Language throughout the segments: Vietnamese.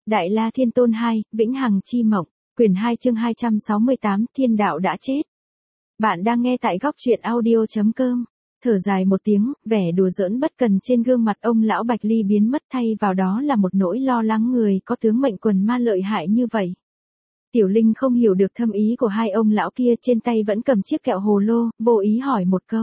Đại La Thiên Tôn 2, Vĩnh Hằng Chi Mộng, quyển 2 chương 268, Thiên Đạo đã chết. Bạn đang nghe tại góc truyện audio.com. Thở dài một tiếng, vẻ đùa giỡn bất cần trên gương mặt ông lão Bạch Ly biến mất, thay vào đó là một nỗi lo lắng người có tướng mệnh quần ma lợi hại như vậy. Tiểu Linh không hiểu được thâm ý của hai ông lão kia, trên tay vẫn cầm chiếc kẹo hồ lô, vô ý hỏi một câu.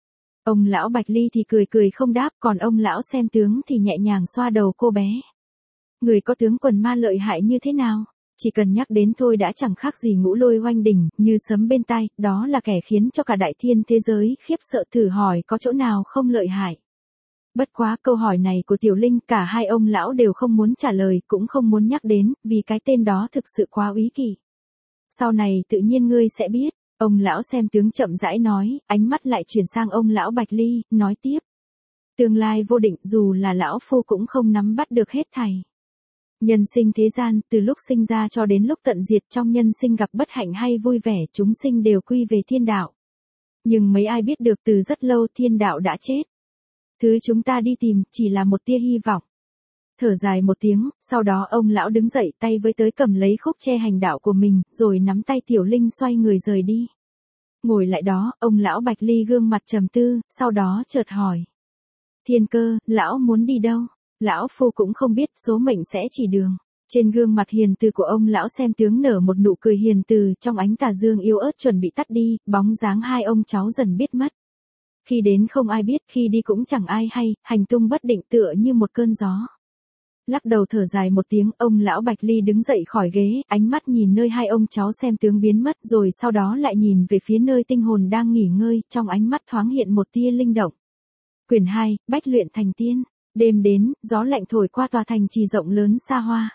Ông lão Bạch Ly thì cười cười không đáp, còn ông lão xem tướng thì nhẹ nhàng xoa đầu cô bé. Người có tướng quần ma lợi hại như thế nào? Chỉ cần nhắc đến thôi đã chẳng khác gì ngũ lôi oanh đỉnh, như sấm bên tai, đó là kẻ khiến cho cả đại thiên thế giới khiếp sợ, thử hỏi có chỗ nào không lợi hại. Bất quá câu hỏi này của Tiểu Linh cả hai ông lão đều không muốn trả lời, cũng không muốn nhắc đến, vì cái tên đó thực sự quá úy kỵ. Sau này tự nhiên ngươi sẽ biết, ông lão xem tướng chậm rãi nói, ánh mắt lại chuyển sang ông lão Bạch Ly, nói tiếp. Tương lai vô định, dù là lão phu cũng không nắm bắt được hết thảy. Nhân sinh thế gian, từ lúc sinh ra cho đến lúc tận diệt, trong nhân sinh gặp bất hạnh hay vui vẻ, chúng sinh đều quy về thiên đạo. Nhưng mấy ai biết được từ rất lâu thiên đạo đã chết. Thứ chúng ta đi tìm chỉ là một tia hy vọng. Thở dài một tiếng, sau đó ông lão đứng dậy, tay với tới cầm lấy khúc che hành đạo của mình, rồi nắm tay Tiểu Linh xoay người rời đi. Ngồi lại đó, ông lão Bạch Ly gương mặt trầm tư, sau đó chợt hỏi. Thiên Cơ, lão muốn đi đâu? Lão phu cũng không biết, số mệnh sẽ chỉ đường. Trên gương mặt hiền từ của ông lão xem tướng nở một nụ cười hiền từ, trong ánh tà dương yếu ớt chuẩn bị tắt đi, bóng dáng hai ông cháu dần biết mất. Khi đến không ai biết, khi đi cũng chẳng ai hay, hành tung bất định tựa như một cơn gió. Lắc đầu thở dài một tiếng, ông lão Bạch Ly đứng dậy khỏi ghế, ánh mắt nhìn nơi hai ông cháu xem tướng biến mất, rồi sau đó lại nhìn về phía nơi tinh hồn đang nghỉ ngơi, trong ánh mắt thoáng hiện một tia linh động. Quyển 2, Bách luyện thành tiên. Đêm đến, gió lạnh thổi qua tòa thành trì rộng lớn xa hoa.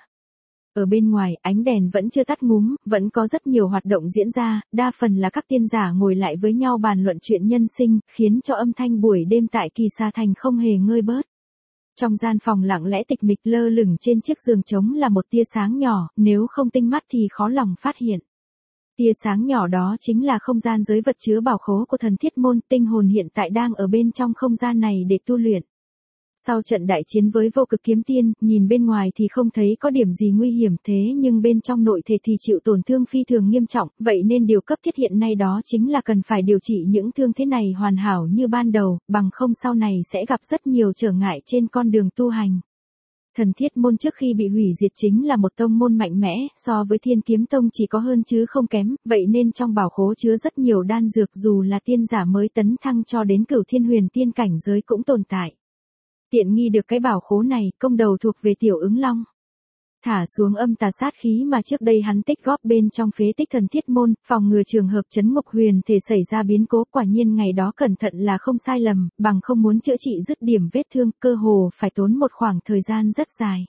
Ở bên ngoài, ánh đèn vẫn chưa tắt ngúm, vẫn có rất nhiều hoạt động diễn ra, đa phần là các tiên giả ngồi lại với nhau bàn luận chuyện nhân sinh, khiến cho âm thanh buổi đêm tại Kỳ Sa Thành không hề ngơi bớt. Trong gian phòng lặng lẽ tịch mịch, lơ lửng trên chiếc giường trống là một tia sáng nhỏ, nếu không tinh mắt thì khó lòng phát hiện. Tia sáng nhỏ đó chính là không gian giới vật chứa bảo khố của thần thiết môn, tinh hồn hiện tại đang ở bên trong không gian này để tu luyện. Sau trận đại chiến với vô cực kiếm tiên, nhìn bên ngoài thì không thấy có điểm gì nguy hiểm, thế nhưng bên trong nội thể thì chịu tổn thương phi thường nghiêm trọng, vậy nên điều cấp thiết hiện nay đó chính là cần phải điều trị những thương thế này hoàn hảo như ban đầu, bằng không sau này sẽ gặp rất nhiều trở ngại trên con đường tu hành. Thần thiết môn trước khi bị hủy diệt chính là một tông môn mạnh mẽ, so với Thiên Kiếm Tông chỉ có hơn chứ không kém, vậy nên trong bảo khố chứa rất nhiều đan dược, dù là tiên giả mới tấn thăng cho đến Cửu Thiên Huyền Tiên cảnh giới cũng tồn tại. Tiện nghi được cái bảo khố này, công đầu thuộc về Tiểu Ứng Long. Thả xuống âm tà sát khí mà trước đây hắn tích góp bên trong phế tích thần thiết môn, phòng ngừa trường hợp Trấn Ngục Huyền thể xảy ra biến cố, quả nhiên ngày đó cẩn thận là không sai lầm, bằng không muốn chữa trị dứt điểm vết thương, cơ hồ phải tốn một khoảng thời gian rất dài.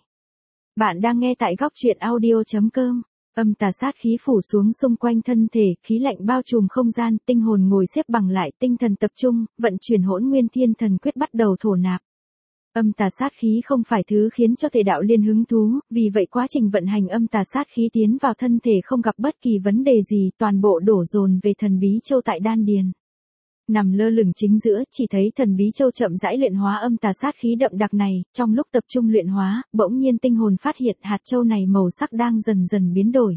Bạn đang nghe tại góc truyện audio.com. Âm tà sát khí phủ xuống xung quanh thân thể, khí lạnh bao trùm không gian, tinh hồn ngồi xếp bằng lại, tinh thần tập trung, vận chuyển Hỗn Nguyên Thiên Thần Quyết bắt đầu thổ nạp. Âm tà sát khí không phải thứ khiến cho thể đạo liên hứng thú, vì vậy quá trình vận hành âm tà sát khí tiến vào thân thể không gặp bất kỳ vấn đề gì, toàn bộ đổ dồn về thần bí châu tại đan điền. Nằm lơ lửng chính giữa, chỉ thấy thần bí châu chậm rãi luyện hóa âm tà sát khí đậm đặc này, trong lúc tập trung luyện hóa, bỗng nhiên tinh hồn phát hiện hạt châu này màu sắc đang dần dần biến đổi.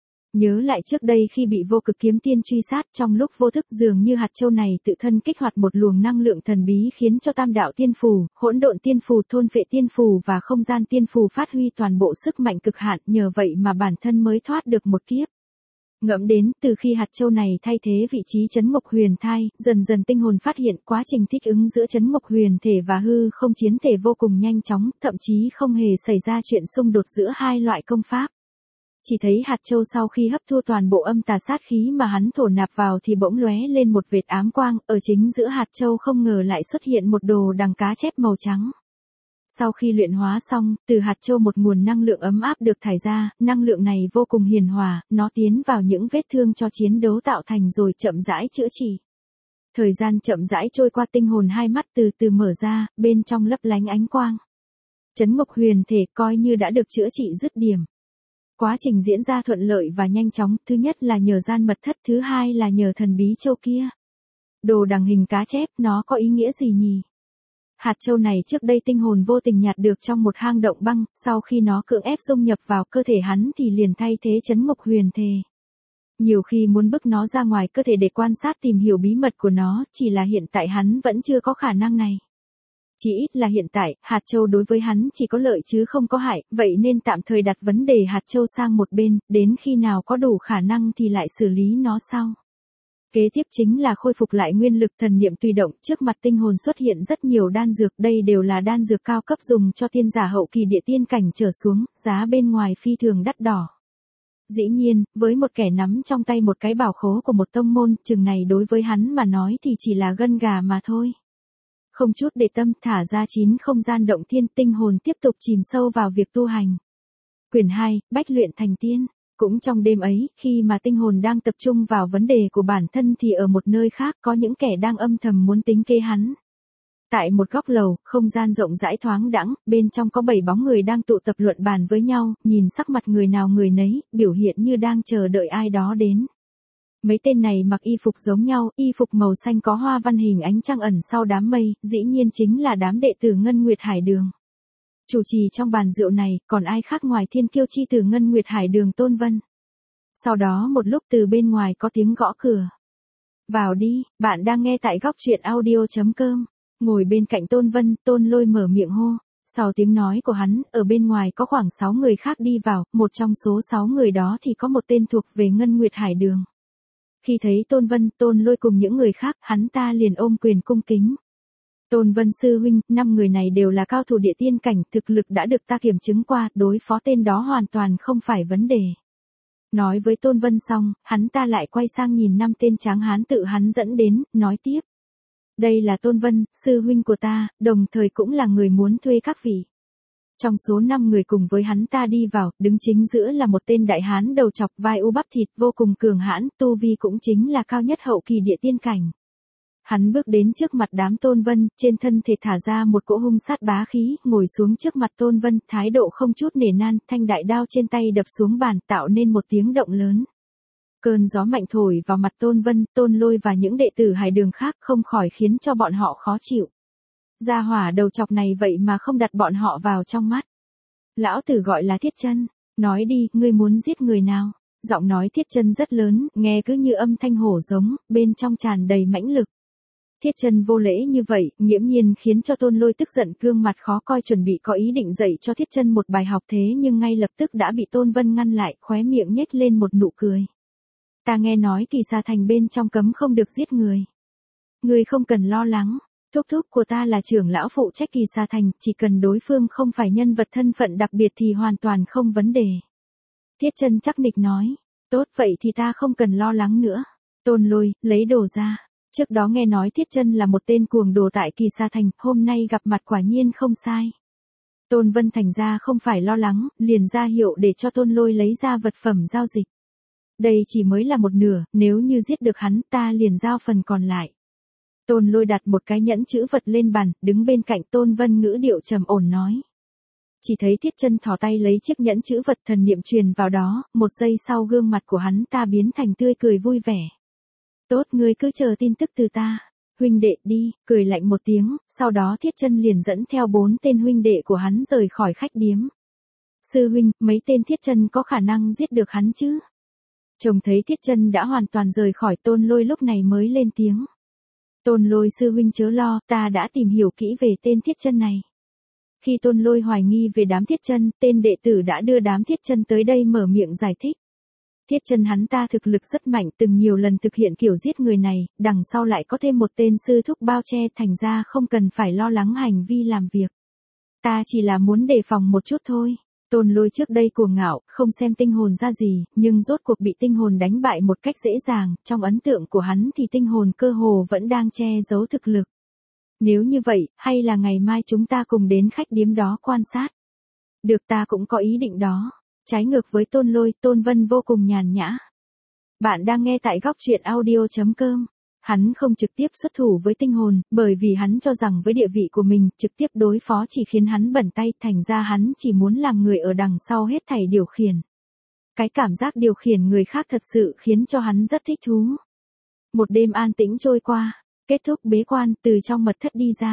Nhớ lại trước đây khi bị vô cực kiếm tiên truy sát, trong lúc vô thức dường như hạt châu này tự thân kích hoạt một luồng năng lượng thần bí khiến cho tam đạo tiên phù, hỗn độn tiên phù, thôn vệ tiên phù và không gian tiên phù phát huy toàn bộ sức mạnh cực hạn, nhờ vậy mà bản thân mới thoát được một kiếp. Ngẫm đến, từ khi hạt châu này thay thế vị trí Trấn Ngục Huyền thai, dần dần tinh hồn phát hiện quá trình thích ứng giữa Trấn Ngục Huyền thể và hư không chiến thể vô cùng nhanh chóng, thậm chí không hề xảy ra chuyện xung đột giữa hai loại công pháp. Chỉ thấy hạt châu sau khi hấp thu toàn bộ âm tà sát khí mà hắn thổ nạp vào thì bỗng lóe lên một vệt ám quang, ở chính giữa hạt châu không ngờ lại xuất hiện một đồ đằng cá chép màu trắng. Sau khi luyện hóa xong, từ hạt châu một nguồn năng lượng ấm áp được thải ra, năng lượng này vô cùng hiền hòa, nó tiến vào những vết thương cho chiến đấu tạo thành rồi chậm rãi chữa trị. Thời gian chậm rãi trôi qua, tinh hồn hai mắt từ từ mở ra, bên trong lấp lánh ánh quang. Trấn Ngục Huyền thể coi như đã được chữa trị dứt điểm. Quá trình diễn ra thuận lợi và nhanh chóng, thứ nhất là nhờ gian mật thất, thứ hai là nhờ thần bí châu kia. Đồ đằng hình cá chép, nó có ý nghĩa gì nhỉ? Hạt châu này trước đây tinh hồn vô tình nhặt được trong một hang động băng, sau khi nó cưỡng ép dung nhập vào cơ thể hắn thì liền thay thế chấn ngục huyền thề. Nhiều khi muốn bức nó ra ngoài cơ thể để quan sát tìm hiểu bí mật của nó, chỉ là hiện tại hắn vẫn chưa có khả năng này. Chỉ ít là hiện tại, hạt châu đối với hắn chỉ có lợi chứ không có hại, vậy nên tạm thời đặt vấn đề hạt châu sang một bên, đến khi nào có đủ khả năng thì lại xử lý nó sau. Kế tiếp chính là khôi phục lại nguyên lực thần niệm tùy động, trước mặt tinh hồn xuất hiện rất nhiều đan dược, đây đều là đan dược cao cấp dùng cho tiên giả hậu kỳ địa tiên cảnh trở xuống, giá bên ngoài phi thường đắt đỏ. Dĩ nhiên, với một kẻ nắm trong tay một cái bảo khố của một tông môn, chừng này đối với hắn mà nói thì chỉ là gân gà mà thôi. Không chút để tâm thả ra 9 không gian động thiên, tinh hồn tiếp tục chìm sâu vào việc tu hành. Quyển 2, Bách luyện thành tiên. Cũng trong đêm ấy, khi mà tinh hồn đang tập trung vào vấn đề của bản thân thì ở một nơi khác có những kẻ đang âm thầm muốn tính kế hắn. Tại một góc lầu, không gian rộng rãi thoáng đãng, bên trong có 7 bóng người đang tụ tập luận bàn với nhau, nhìn sắc mặt người nào người nấy, biểu hiện như đang chờ đợi ai đó đến. Mấy tên này mặc y phục giống nhau, y phục màu xanh có hoa văn hình ánh trăng ẩn sau đám mây, dĩ nhiên chính là đám đệ tử Ngân Nguyệt Hải Đường. Chủ trì trong bàn rượu này, còn ai khác ngoài thiên kiêu chi tử Ngân Nguyệt Hải Đường Tôn Vân. Sau đó một lúc từ bên ngoài có tiếng gõ cửa. Vào đi, bạn đang nghe tại góc truyện audio.com. Ngồi bên cạnh Tôn Vân, Tôn Lôi mở miệng hô. Sau tiếng nói của hắn, ở bên ngoài có khoảng 6 người khác đi vào, một trong số 6 người đó thì có một tên thuộc về Ngân Nguyệt Hải Đường. Khi thấy Tôn Vân, Tôn Lôi cùng những người khác, hắn ta liền ôm quyền cung kính. Tôn Vân sư huynh, 5 người này đều là cao thủ địa tiên cảnh, thực lực đã được ta kiểm chứng qua, đối phó tên đó hoàn toàn không phải vấn đề. Nói với Tôn Vân xong, hắn ta lại quay sang nhìn 5 tên tráng hán tự hắn dẫn đến, nói tiếp. Đây là Tôn Vân, sư huynh của ta, đồng thời cũng là người muốn thuê các vị. Trong số 5 người cùng với hắn ta đi vào, đứng chính giữa là một tên đại hán đầu chọc vai u bắp thịt vô cùng cường hãn, tu vi cũng chính là cao nhất hậu kỳ địa tiên cảnh. Hắn bước đến trước mặt đám Tôn Vân, trên thân thể thả ra một cỗ hung sát bá khí, ngồi xuống trước mặt Tôn Vân, thái độ không chút nể nan, thanh đại đao trên tay đập xuống bàn, tạo nên một tiếng động lớn. Cơn gió mạnh thổi vào mặt Tôn Vân, Tôn Lôi và những đệ tử Hải Đường khác không khỏi khiến cho bọn họ khó chịu. Gia hỏa đầu chọc này vậy mà không đặt bọn họ vào trong mắt. Lão tử gọi là Thiết Chân, nói đi, ngươi muốn giết người nào? Giọng nói Thiết Chân rất lớn, nghe cứ như âm thanh hổ giống, bên trong tràn đầy mãnh lực. Thiết Chân vô lễ như vậy, nghiễm nhiên khiến cho Tôn Lôi tức giận, gương mặt khó coi, chuẩn bị có ý định dạy cho Thiết Chân một bài học, thế nhưng ngay lập tức đã bị Tôn Vân ngăn lại, khóe miệng nhếch lên một nụ cười. Ta nghe nói Kỳ Sa Thành bên trong cấm không được giết người. Ngươi không cần lo lắng, thúc thúc của ta là trưởng lão phụ trách Kỳ Sa Thành, chỉ cần đối phương không phải nhân vật thân phận đặc biệt thì hoàn toàn không vấn đề. Thiết Chân chắc nịch nói, tốt vậy thì ta không cần lo lắng nữa. Tôn Lôi, lấy đồ ra. Trước đó nghe nói Thiết Chân là một tên cuồng đồ tại Kỳ Sa Thành, hôm nay gặp mặt quả nhiên không sai. Tôn Vân thành ra không phải lo lắng, liền ra hiệu để cho Tôn Lôi lấy ra vật phẩm giao dịch. Đây chỉ mới là một nửa, nếu như giết được hắn ta liền giao phần còn lại. Tôn Lôi đặt một cái nhẫn chữ vật lên bàn, đứng bên cạnh Tôn Vân ngữ điệu trầm ổn nói. Chỉ thấy Thiết Chân thò tay lấy chiếc nhẫn chữ vật thần niệm truyền vào đó, một giây sau gương mặt của hắn ta biến thành tươi cười vui vẻ. Tốt, ngươi cứ chờ tin tức từ ta. Huynh đệ đi, cười lạnh một tiếng, sau đó Thiết Chân liền dẫn theo 4 tên huynh đệ của hắn rời khỏi khách điếm. Sư huynh, mấy tên Thiết Chân có khả năng giết được hắn chứ? Trông thấy Thiết Chân đã hoàn toàn rời khỏi, Tôn Lôi lúc này mới lên tiếng. Tôn Lôi sư huynh chớ lo, ta đã tìm hiểu kỹ về tên Thiết Chân này. Khi Tôn Lôi hoài nghi về đám Thiết Chân, tên đệ tử đã đưa đám Thiết Chân tới đây mở miệng giải thích. Thiết Chân hắn ta thực lực rất mạnh, từng nhiều lần thực hiện kiểu giết người này, đằng sau lại có thêm một tên sư thúc bao che, thành ra không cần phải lo lắng hành vi làm việc. Ta chỉ là muốn đề phòng một chút thôi. Tôn Lôi trước đây cuồng ngạo, không xem tinh hồn ra gì, nhưng rốt cuộc bị tinh hồn đánh bại một cách dễ dàng, trong ấn tượng của hắn thì tinh hồn cơ hồ vẫn đang che giấu thực lực. Nếu như vậy, hay là ngày mai chúng ta cùng đến khách điếm đó quan sát. Được, ta cũng có ý định đó. Trái ngược với Tôn Lôi, Tôn Vân vô cùng nhàn nhã. Bạn đang nghe tại góc truyện audio.com. Hắn không trực tiếp xuất thủ với tinh hồn, bởi vì hắn cho rằng với địa vị của mình, trực tiếp đối phó chỉ khiến hắn bẩn tay, thành ra hắn chỉ muốn làm người ở đằng sau hết thảy điều khiển. Cái cảm giác điều khiển người khác thật sự khiến cho hắn rất thích thú. Một đêm an tĩnh trôi qua, kết thúc bế quan, từ trong mật thất đi ra.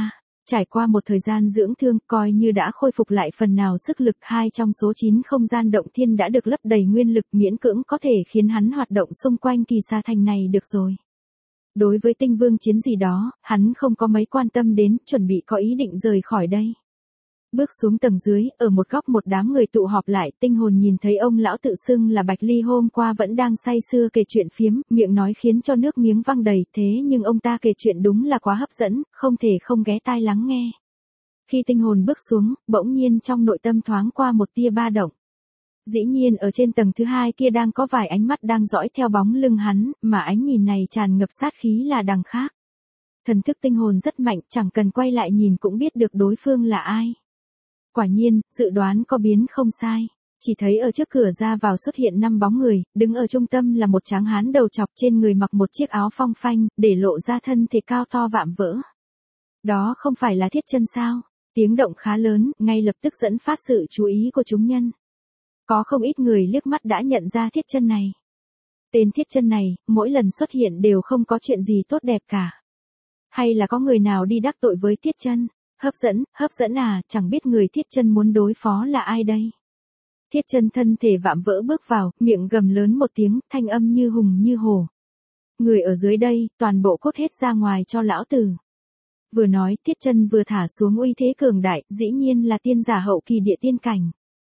Trải qua một thời gian dưỡng thương, coi như đã khôi phục lại phần nào sức lực, 2 trong số 9 không gian động thiên đã được lấp đầy nguyên lực, miễn cưỡng có thể khiến hắn hoạt động xung quanh Kỳ Sa Thành này được rồi. Đối với Tinh Vương chiến gì đó, hắn không có mấy quan tâm đến, chuẩn bị có ý định rời khỏi đây. Bước xuống tầng dưới, ở một góc một đám người tụ họp lại, Tinh Hồn nhìn thấy ông lão tự xưng là Bạch Ly hôm qua vẫn đang say sưa kể chuyện phiếm, miệng nói khiến cho nước miếng văng đầy, thế nhưng ông ta kể chuyện đúng là quá hấp dẫn, không thể không ghé tai lắng nghe. Khi Tinh Hồn bước xuống, bỗng nhiên trong nội tâm thoáng qua một tia ba động. Dĩ nhiên ở trên tầng thứ 2 kia đang có vài ánh mắt đang dõi theo bóng lưng hắn, mà ánh nhìn này tràn ngập sát khí là đằng khác. Thần thức Tinh Hồn rất mạnh, chẳng cần quay lại nhìn cũng biết được đối phương là ai. Quả nhiên, dự đoán có biến không sai. Chỉ thấy ở trước cửa ra vào xuất hiện 5 bóng người, đứng ở trung tâm là một tráng hán đầu chọc, trên người mặc một chiếc áo phong phanh, để lộ ra thân thể cao to vạm vỡ. Đó không phải là Thiết Chân sao? Tiếng động khá lớn, ngay lập tức dẫn phát sự chú ý của chúng nhân. Có không ít người liếc mắt đã nhận ra Thiết Chân này. Tên Thiết Chân này, mỗi lần xuất hiện đều không có chuyện gì tốt đẹp cả. Hay là có người nào đi đắc tội với Thiết Chân? Hấp dẫn à, chẳng biết người Thiết Chân muốn đối phó là ai đây? Thiết Chân thân thể vạm vỡ bước vào, miệng gầm lớn một tiếng, thanh âm như hùng như hổ. Người ở dưới đây, toàn bộ cốt hết ra ngoài cho lão tử. Vừa nói, Thiết Chân vừa thả xuống uy thế cường đại, dĩ nhiên là tiên giả hậu kỳ địa tiên cảnh.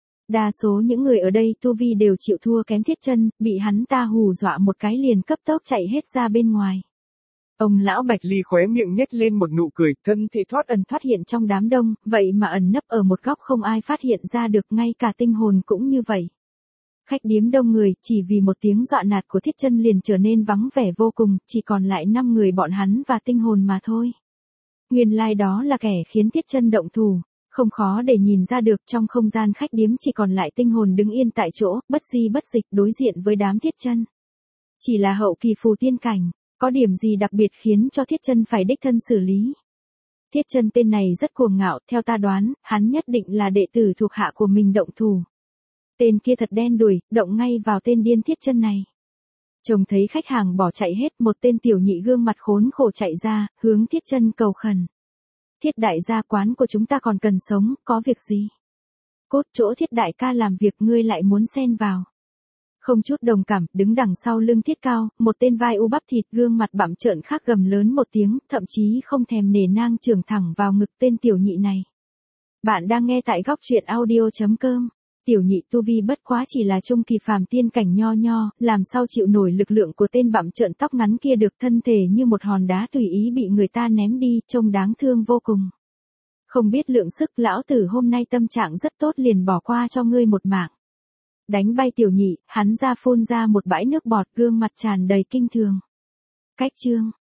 Đa số những người ở đây tu vi đều chịu thua kém Thiết Chân, bị hắn ta hù dọa một cái liền cấp tốc chạy hết ra bên ngoài. Ông lão Bạch Ly khóe miệng nhếch lên một nụ cười, thân thể thoát ẩn thoát hiện trong đám đông, vậy mà ẩn nấp ở một góc không ai phát hiện ra được, ngay cả Tinh Hồn cũng như vậy. Khách điếm đông người, chỉ vì một tiếng dọa nạt của Thiết Chân liền trở nên vắng vẻ vô cùng, chỉ còn lại 5 người bọn hắn và Tinh Hồn mà thôi. Nguyên lai đó là kẻ khiến Thiết Chân động thủ, không khó để nhìn ra được, trong không gian khách điếm chỉ còn lại Tinh Hồn đứng yên tại chỗ, bất di bất dịch đối diện với đám Thiết Chân. Chỉ là hậu kỳ phù tiên cảnh. Có điểm gì đặc biệt khiến cho Thiết Chân phải đích thân xử lý? Thiết Chân tên này rất cuồng ngạo, theo ta đoán, hắn nhất định là đệ tử thuộc hạ của mình động thủ. Tên kia thật đen đủi, động ngay vào tên điên Thiết Chân này. Trông thấy khách hàng bỏ chạy hết, một tên tiểu nhị gương mặt khốn khổ chạy ra, hướng Thiết Chân cầu khẩn. Thiết đại gia, quán của chúng ta còn cần sống, có việc gì? Cốt chỗ Thiết đại ca làm việc ngươi lại muốn xen vào. Không chút đồng cảm, đứng đằng sau lưng Thiết Cao, một tên vai u bắp thịt gương mặt bặm trợn khác gầm lớn một tiếng, thậm chí không thèm nể nang chưởng thẳng vào ngực tên tiểu nhị này. Bạn đang nghe tại góc truyện audio.com. Tiểu nhị tu vi bất quá chỉ là trung kỳ phàm tiên cảnh nho nho, làm sao chịu nổi lực lượng của tên bặm trợn tóc ngắn kia được, thân thể như một hòn đá tùy ý bị người ta ném đi, trông đáng thương vô cùng. Không biết lượng sức, lão tử hôm nay tâm trạng rất tốt liền bỏ qua cho ngươi một mạng. Đánh bay tiểu nhị, hắn ra phun ra một bãi nước bọt, gương mặt tràn đầy kinh thường. Cách chương